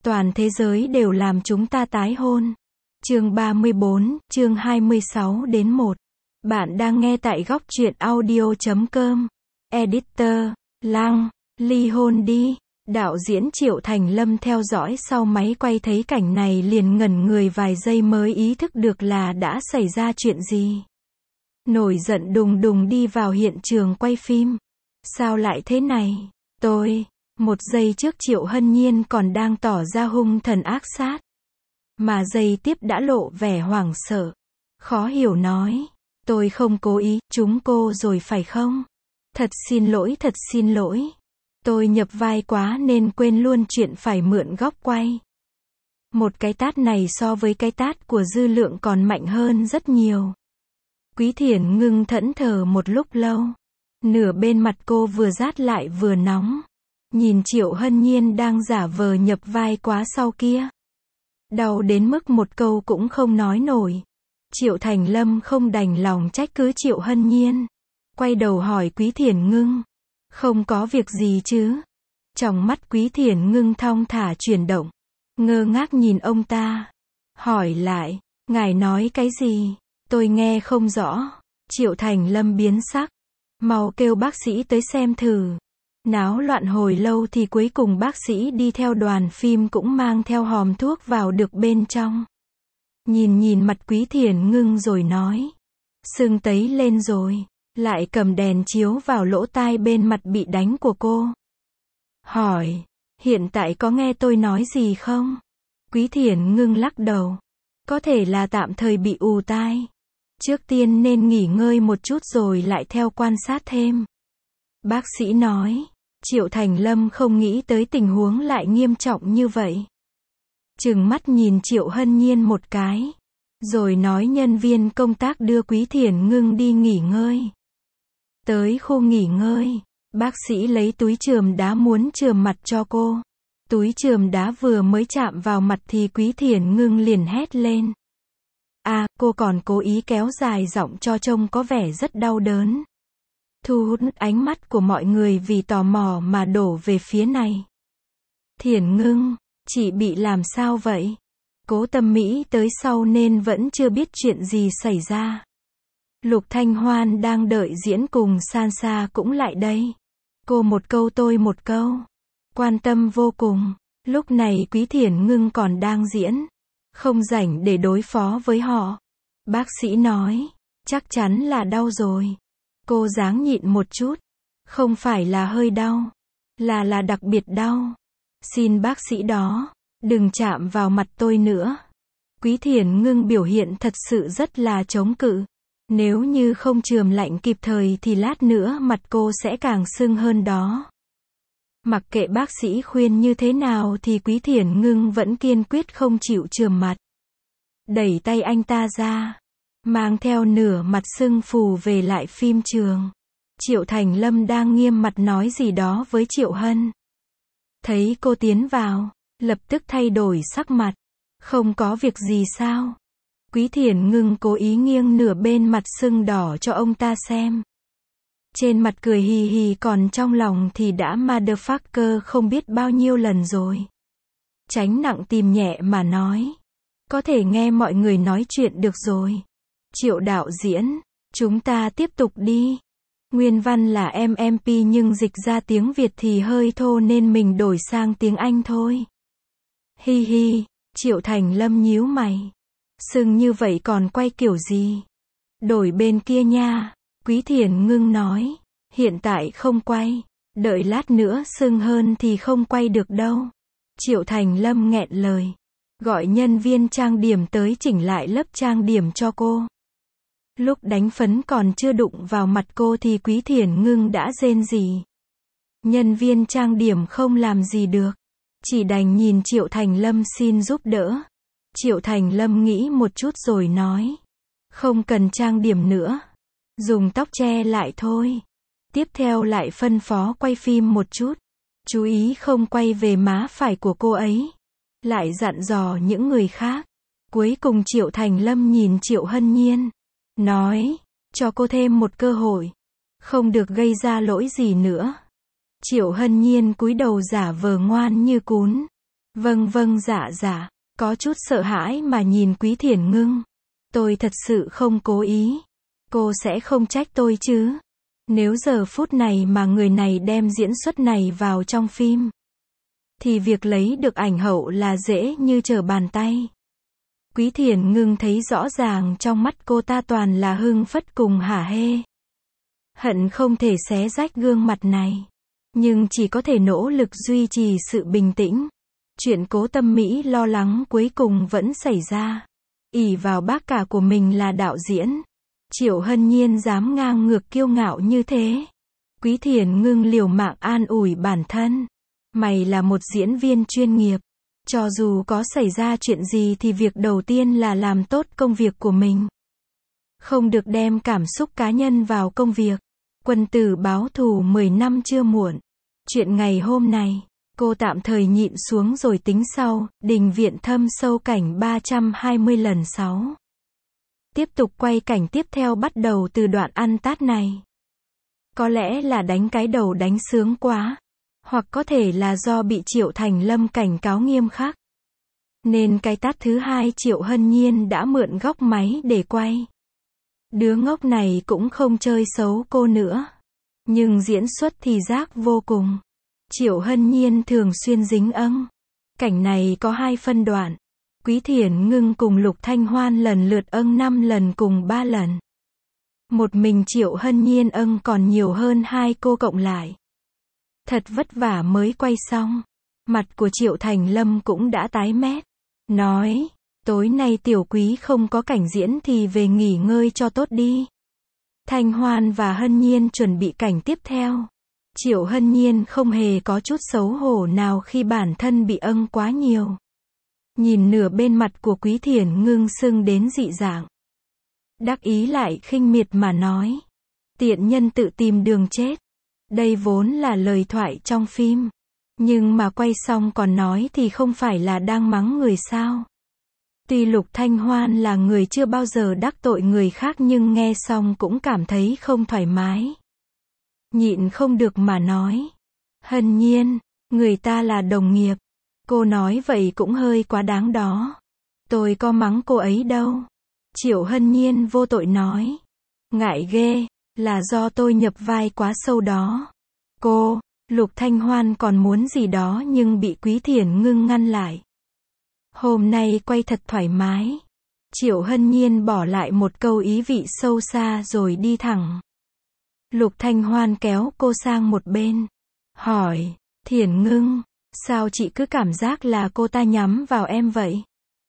Toàn thế giới đều làm chúng ta tái hôn. Chương 34, chương 26 đến 1. Bạn đang nghe tại góc truyện audio.com. Editor, Lăng, ly hôn đi. Đạo diễn Triệu Thành Lâm theo dõi sau máy quay thấy cảnh này liền ngẩn người vài giây mới ý thức được là đã xảy ra chuyện gì. Nổi giận đùng đùng đi vào hiện trường quay phim. Sao lại thế này? Một giây trước Triệu Hân Nhiên còn đang tỏ ra hung thần ác sát. Mà giây tiếp đã lộ vẻ hoảng sợ. Khó hiểu nói. Tôi không cố ý, trúng cô rồi phải không? Thật xin lỗi. Tôi nhập vai quá nên quên luôn chuyện phải mượn góc quay. Một cái tát này so với cái tát của Dư Lượng còn mạnh hơn rất nhiều. Quý Thiển Ngưng thẫn thờ một lúc lâu. Nửa bên mặt cô vừa rát lại vừa nóng. Nhìn Triệu Hân Nhiên đang giả vờ nhập vai quá sau kia. Đau đến mức một câu cũng không nói nổi. Triệu Thành Lâm không đành lòng trách cứ Triệu Hân Nhiên. Quay đầu hỏi Quý Thiển Ngưng. Không có việc gì chứ? Trong mắt Quý Thiển Ngưng thong thả chuyển động. Ngơ ngác nhìn ông ta. Hỏi lại, ngài nói cái gì? Tôi nghe không rõ. Triệu Thành Lâm biến sắc. Mau kêu bác sĩ tới xem thử. Náo loạn hồi lâu thì cuối cùng bác sĩ đi theo đoàn phim cũng mang theo hòm thuốc vào được bên trong. Nhìn mặt Quý Thiển Ngưng rồi nói. Sưng tấy lên rồi. Lại cầm đèn chiếu vào lỗ tai bên mặt bị đánh của cô. Hỏi, hiện tại có nghe tôi nói gì không? Quý Thiển Ngưng lắc đầu. Có thể là tạm thời bị ù tai. Trước tiên nên nghỉ ngơi một chút rồi lại theo quan sát thêm. Bác sĩ nói. Triệu Thành Lâm không nghĩ tới tình huống lại nghiêm trọng như vậy. Trừng mắt nhìn Triệu Hân Nhiên một cái. Rồi nói nhân viên công tác đưa Quý Thiển Ngưng đi nghỉ ngơi. Tới khu nghỉ ngơi, bác sĩ lấy túi chườm đá muốn chườm mặt cho cô. Túi chườm đá vừa mới chạm vào mặt thì Quý Thiển Ngưng liền hét lên. Cô còn cố ý kéo dài giọng cho trông có vẻ rất đau đớn. Thu hút ánh mắt của mọi người vì tò mò mà đổ về phía này. Thiển Ngưng, chị bị làm sao vậy? Cố Tâm Mỹ tới sau nên vẫn chưa biết chuyện gì xảy ra. Lục Thanh Hoan đang đợi diễn cùng Sansa cũng lại đây. Cô một câu tôi một câu. Quan tâm vô cùng. Lúc này Quý Thiển Ngưng còn đang diễn. Không rảnh để đối phó với họ. Bác sĩ nói. Chắc chắn là đau rồi. Cô ráng nhịn một chút. Không phải là hơi đau. Là đặc biệt đau. Xin bác sĩ đó. Đừng chạm vào mặt tôi nữa. Quý Thiển Ngưng biểu hiện thật sự rất là chống cự. Nếu như không chườm lạnh kịp thời thì lát nữa mặt cô sẽ càng sưng hơn đó. Mặc kệ bác sĩ khuyên như thế nào thì Quý Thiển Ngưng vẫn kiên quyết không chịu chườm mặt. Đẩy tay anh ta ra. Mang theo nửa mặt sưng phù về lại phim trường. Triệu Thành Lâm đang nghiêm mặt nói gì đó với Triệu Hân. Thấy cô tiến vào, lập tức thay đổi sắc mặt. Không có việc gì sao? Quý Thiển Ngưng cố ý nghiêng nửa bên mặt sưng đỏ cho ông ta xem. Trên mặt cười hì hì còn trong lòng thì đã motherfucker không biết bao nhiêu lần rồi. Tránh nặng tìm nhẹ mà nói. Có thể nghe mọi người nói chuyện được rồi. Triệu đạo diễn, chúng ta tiếp tục đi. Nguyên văn là MMP nhưng dịch ra tiếng Việt thì hơi thô nên mình đổi sang tiếng Anh thôi. Hi hi, Triệu Thành Lâm nhíu mày. Sưng như vậy còn quay kiểu gì? Đổi bên kia nha. Quý Thiển Ngưng nói. Hiện tại không quay. Đợi lát nữa sưng hơn thì không quay được đâu. Triệu Thành Lâm nghẹn lời. Gọi nhân viên trang điểm tới chỉnh lại lớp trang điểm cho cô. Lúc đánh phấn còn chưa đụng vào mặt cô thì Quý Thiển Ngưng đã rên rỉ. Nhân viên trang điểm không làm gì được. Chỉ đành nhìn Triệu Thành Lâm xin giúp đỡ. Triệu Thành Lâm nghĩ một chút rồi nói. Không cần trang điểm nữa. Dùng tóc che lại thôi. Tiếp theo lại phân phó quay phim một chút. Chú ý không quay về má phải của cô ấy. Lại dặn dò những người khác. Cuối cùng Triệu Thành Lâm nhìn Triệu Hân Nhiên. Nói. Cho cô thêm một cơ hội. Không được gây ra lỗi gì nữa. Triệu Hân Nhiên cúi đầu giả vờ ngoan như cún. Vâng vâng dạ dạ, có chút sợ hãi mà nhìn Quý Thiển Ngưng. Tôi thật sự không cố ý. Cô sẽ không trách tôi chứ? Nếu giờ phút này mà người này đem diễn xuất này vào trong phim, thì việc lấy được ảnh hậu là dễ như trở bàn tay. Quý Thiển Ngưng thấy rõ ràng trong mắt cô ta toàn là hưng phất cùng hả hê. Hận không thể xé rách gương mặt này. Nhưng chỉ có thể nỗ lực duy trì sự bình tĩnh. Chuyện Cố Tâm Mỹ lo lắng cuối cùng vẫn xảy ra. Ỷ vào bác cả của mình là đạo diễn. Triệu Hân Nhiên dám ngang ngược kiêu ngạo như thế. Quý Thiển Ngưng liều mạng an ủi bản thân. Mày là một diễn viên chuyên nghiệp. Cho dù có xảy ra chuyện gì thì việc đầu tiên là làm tốt công việc của mình. Không được đem cảm xúc cá nhân vào công việc. Quân tử báo thù 10 năm chưa muộn. Chuyện ngày hôm nay, cô tạm thời nhịn xuống rồi tính sau. Đình viện thâm sâu cảnh 320 lần 6. Tiếp tục quay cảnh tiếp theo bắt đầu từ đoạn ăn tát này. Có lẽ là đánh cái đầu đánh sướng quá. Hoặc có thể là do bị Triệu Thành Lâm cảnh cáo nghiêm khắc. Nên cái tát thứ hai Triệu Hân Nhiên đã mượn góc máy để quay. Đứa ngốc này cũng không chơi xấu cô nữa. Nhưng diễn xuất thì rác vô cùng. Triệu Hân Nhiên thường xuyên dính âng. Cảnh này có 2 phân đoạn. Quý Thiển Ngưng cùng Lục Thanh Hoan lần lượt âng 5 lần cùng 3 lần. Một mình Triệu Hân Nhiên âng còn nhiều hơn 2 cô cộng lại. Thật vất vả mới quay xong. Mặt của Triệu Thành Lâm cũng đã tái mét. Nói, tối nay Tiểu Quý không có cảnh diễn thì về nghỉ ngơi cho tốt đi. Thanh Hoan và Hân Nhiên chuẩn bị cảnh tiếp theo. Triệu Hân Nhiên không hề có chút xấu hổ nào khi bản thân bị âng quá nhiều. Nhìn nửa bên mặt của Quý Thiển Ngưng sưng đến dị dạng. Đắc ý lại khinh miệt mà nói. Tiện nhân tự tìm đường chết. Đây vốn là lời thoại trong phim. Nhưng mà quay xong còn nói thì không phải là đang mắng người sao. Tuy Lục Thanh Hoan là người chưa bao giờ đắc tội người khác nhưng nghe xong cũng cảm thấy không thoải mái. Nhịn không được mà nói. Hân Nhiên, người ta là đồng nghiệp. Cô nói vậy cũng hơi quá đáng đó. Tôi có mắng cô ấy đâu. Triệu Hân Nhiên vô tội nói. Ngại ghê, là do tôi nhập vai quá sâu đó. Cô, Lục Thanh Hoan còn muốn gì đó nhưng bị Quý Thiển Ngưng ngăn lại. Hôm nay quay thật thoải mái. Triệu Hân Nhiên bỏ lại một câu ý vị sâu xa rồi đi thẳng. Lục Thanh Hoan kéo cô sang một bên. Hỏi, Thiển Ngưng, sao chị cứ cảm giác là cô ta nhắm vào em vậy?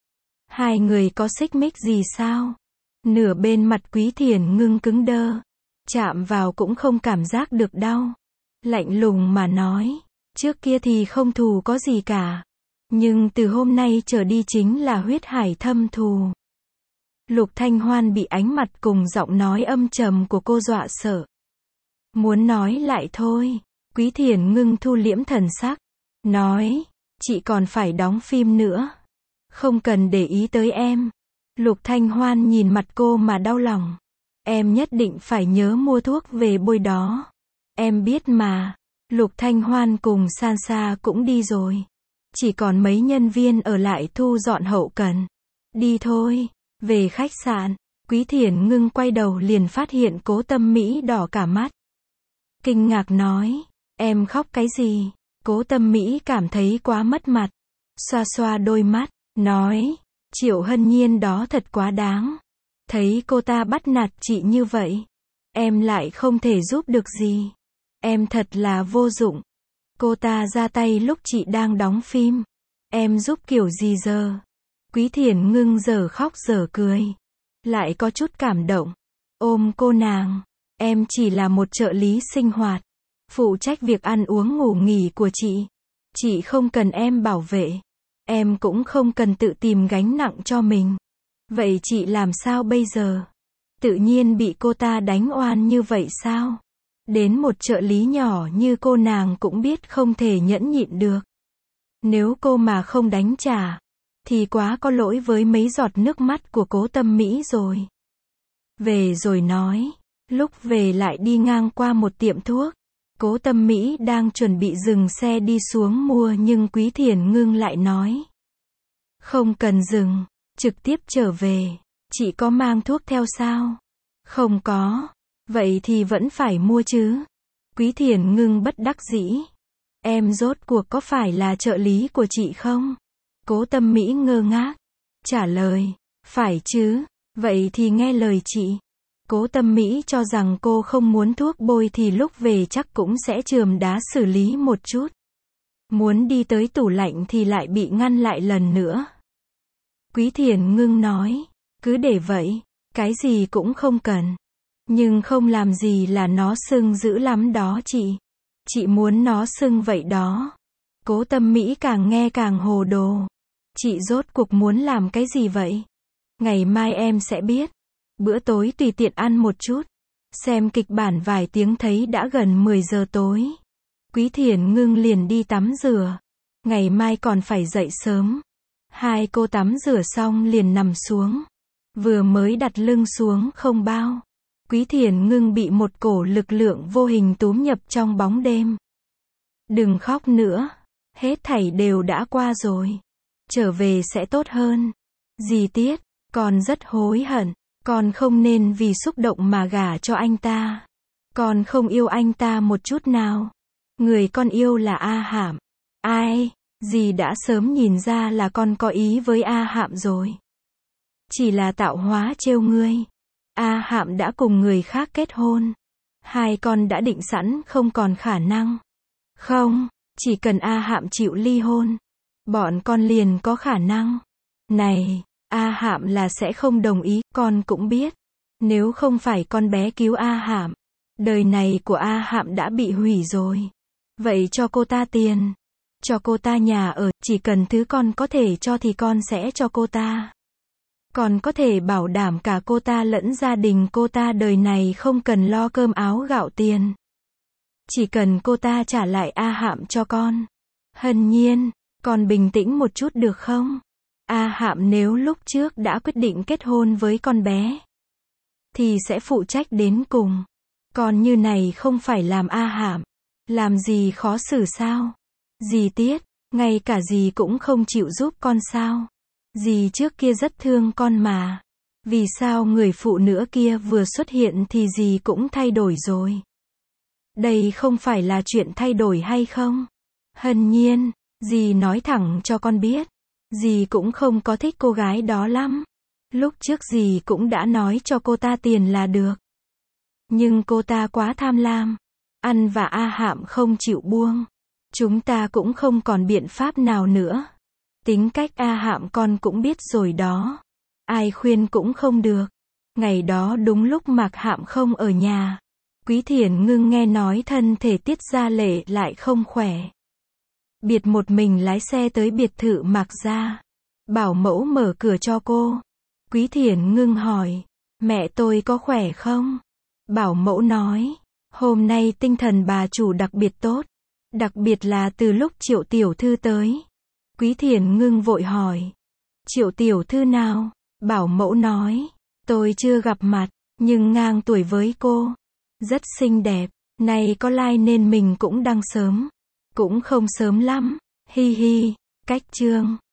Hai người có xích mích gì sao? Nửa bên mặt Quý Thiển Ngưng cứng đơ. Chạm vào cũng không cảm giác được đau. Lạnh lùng mà nói. Trước kia thì không thù có gì cả. Nhưng từ hôm nay trở đi chính là huyết hải thâm thù. Lục Thanh Hoan bị ánh mặt cùng giọng nói âm trầm của cô dọa sợ. Muốn nói lại thôi. Quý Thiển Ngưng thu liễm thần sắc. Nói, chị còn phải đóng phim nữa. Không cần để ý tới em. Lục Thanh Hoan nhìn mặt cô mà đau lòng. Em nhất định phải nhớ mua thuốc về bôi đó. Em biết mà. Lục Thanh Hoan cùng Sansa cũng đi rồi. Chỉ còn mấy nhân viên ở lại thu dọn hậu cần. Đi thôi. Về khách sạn. Quý Thiển Ngưng quay đầu liền phát hiện Cố Tâm Mỹ đỏ cả mắt. Kinh ngạc nói. Em khóc cái gì? Cố Tâm Mỹ cảm thấy quá mất mặt. Xoa xoa đôi mắt. Nói. Triệu Hân Nhiên đó thật quá đáng. Thấy cô ta bắt nạt chị như vậy. Em lại không thể giúp được gì. Em thật là vô dụng. Cô ta ra tay lúc chị đang đóng phim. Em giúp kiểu gì giờ? Quý Thiển Ngưng giờ khóc giờ cười. Lại có chút cảm động. Ôm cô nàng. Em chỉ là một trợ lý sinh hoạt. Phụ trách việc ăn uống ngủ nghỉ của chị. Chị không cần em bảo vệ. Em cũng không cần tự tìm gánh nặng cho mình. Vậy chị làm sao bây giờ? Tự nhiên bị cô ta đánh oan như vậy sao? Đến một trợ lý nhỏ như cô nàng cũng biết không thể nhẫn nhịn được. Nếu cô mà không đánh trả, thì quá có lỗi với mấy giọt nước mắt của Cố Tâm Mỹ rồi. Về rồi nói. Lúc về lại đi ngang qua một tiệm thuốc. Cố Tâm Mỹ đang chuẩn bị dừng xe đi xuống mua nhưng Quý Thiển Ngưng lại nói. Không cần dừng, trực tiếp trở về. Chị có mang thuốc theo sao? Không có. Vậy thì vẫn phải mua chứ. Quý Thiển Ngưng bất đắc dĩ. Em rốt cuộc có phải là trợ lý của chị không? Cố Tâm Mỹ ngơ ngác. Trả lời. Phải chứ. Vậy thì nghe lời chị. Cố Tâm Mỹ cho rằng cô không muốn thuốc bôi thì lúc về chắc cũng sẽ chườm đá xử lý một chút. Muốn đi tới tủ lạnh thì lại bị ngăn lại lần nữa. Quý Thiển Ngưng nói. Cứ để vậy. Cái gì cũng không cần. Nhưng không làm gì là nó sưng dữ lắm đó chị. Chị muốn nó sưng vậy đó. Cố Tâm Mỹ càng nghe càng hồ đồ. Chị rốt cuộc muốn làm cái gì vậy? Ngày mai em sẽ biết. Bữa tối tùy tiện ăn một chút. Xem kịch bản vài tiếng thấy đã gần 10 giờ tối. Quý Thiển Ngưng liền đi tắm rửa. Ngày mai còn phải dậy sớm. Hai cô tắm rửa xong liền nằm xuống. Vừa mới đặt lưng xuống không bao. Quý Thiển Ngưng bị một cổ lực lượng vô hình túm nhập trong bóng đêm. Đừng khóc nữa. Hết thảy đều đã qua rồi. Trở về sẽ tốt hơn. Dì Tiết, con rất hối hận. Con không nên vì xúc động mà gả cho anh ta. Con không yêu anh ta một chút nào. Người con yêu là A Hạm. Ai? Dì đã sớm nhìn ra là con có ý với A Hạm rồi. Chỉ là tạo hóa trêu ngươi. A Hạm đã cùng người khác kết hôn. Hai con đã định sẵn không còn khả năng. Không, chỉ cần A Hạm chịu ly hôn. Bọn con liền có khả năng. Này, A Hạm là sẽ không đồng ý, con cũng biết. Nếu không phải con bé cứu A Hạm, đời này của A Hạm đã bị hủy rồi. Vậy cho cô ta tiền. Cho cô ta nhà ở, chỉ cần thứ con có thể cho thì con sẽ cho cô ta. Còn có thể bảo đảm cả cô ta lẫn gia đình cô ta đời này không cần lo cơm áo gạo tiền. Chỉ cần cô ta trả lại A Hạm cho con. Hân Nhiên, con bình tĩnh một chút được không? A Hạm nếu lúc trước đã quyết định kết hôn với con bé, thì sẽ phụ trách đến cùng. Còn như này không phải làm A Hạm. Làm gì khó xử sao? Dì Tiết, ngay cả dì cũng không chịu giúp con sao? Dì trước kia rất thương con mà. Vì sao người phụ nữ kia vừa xuất hiện thì dì cũng thay đổi rồi? Đây không phải là chuyện thay đổi hay không? Hân Nhiên, dì nói thẳng cho con biết. Dì cũng không có thích cô gái đó lắm. Lúc trước dì cũng đã nói cho cô ta tiền là được. Nhưng cô ta quá tham lam. Ăn và A Hạm không chịu buông. Chúng ta cũng không còn biện pháp nào nữa. Tính cách A Hạm con cũng biết rồi đó. Ai khuyên cũng không được. Ngày đó đúng lúc Mạc Hạm không ở nhà. Quý Thiển Ngưng nghe nói thân thể Tiết Gia Lệ lại không khỏe. Biệt một mình lái xe tới biệt thự Mạc gia. Bảo mẫu mở cửa cho cô. Quý Thiển Ngưng hỏi. Mẹ tôi có khỏe không? Bảo mẫu nói. Hôm nay tinh thần bà chủ đặc biệt tốt. Đặc biệt là từ lúc Triệu tiểu thư tới. Quý Thiển Ngưng vội hỏi. Triệu tiểu thư nào? Bảo mẫu nói. Tôi chưa gặp mặt, nhưng ngang tuổi với cô. Rất xinh đẹp. Này có like nên mình cũng đăng sớm. Cũng không sớm lắm. Hi hi. Cách chương.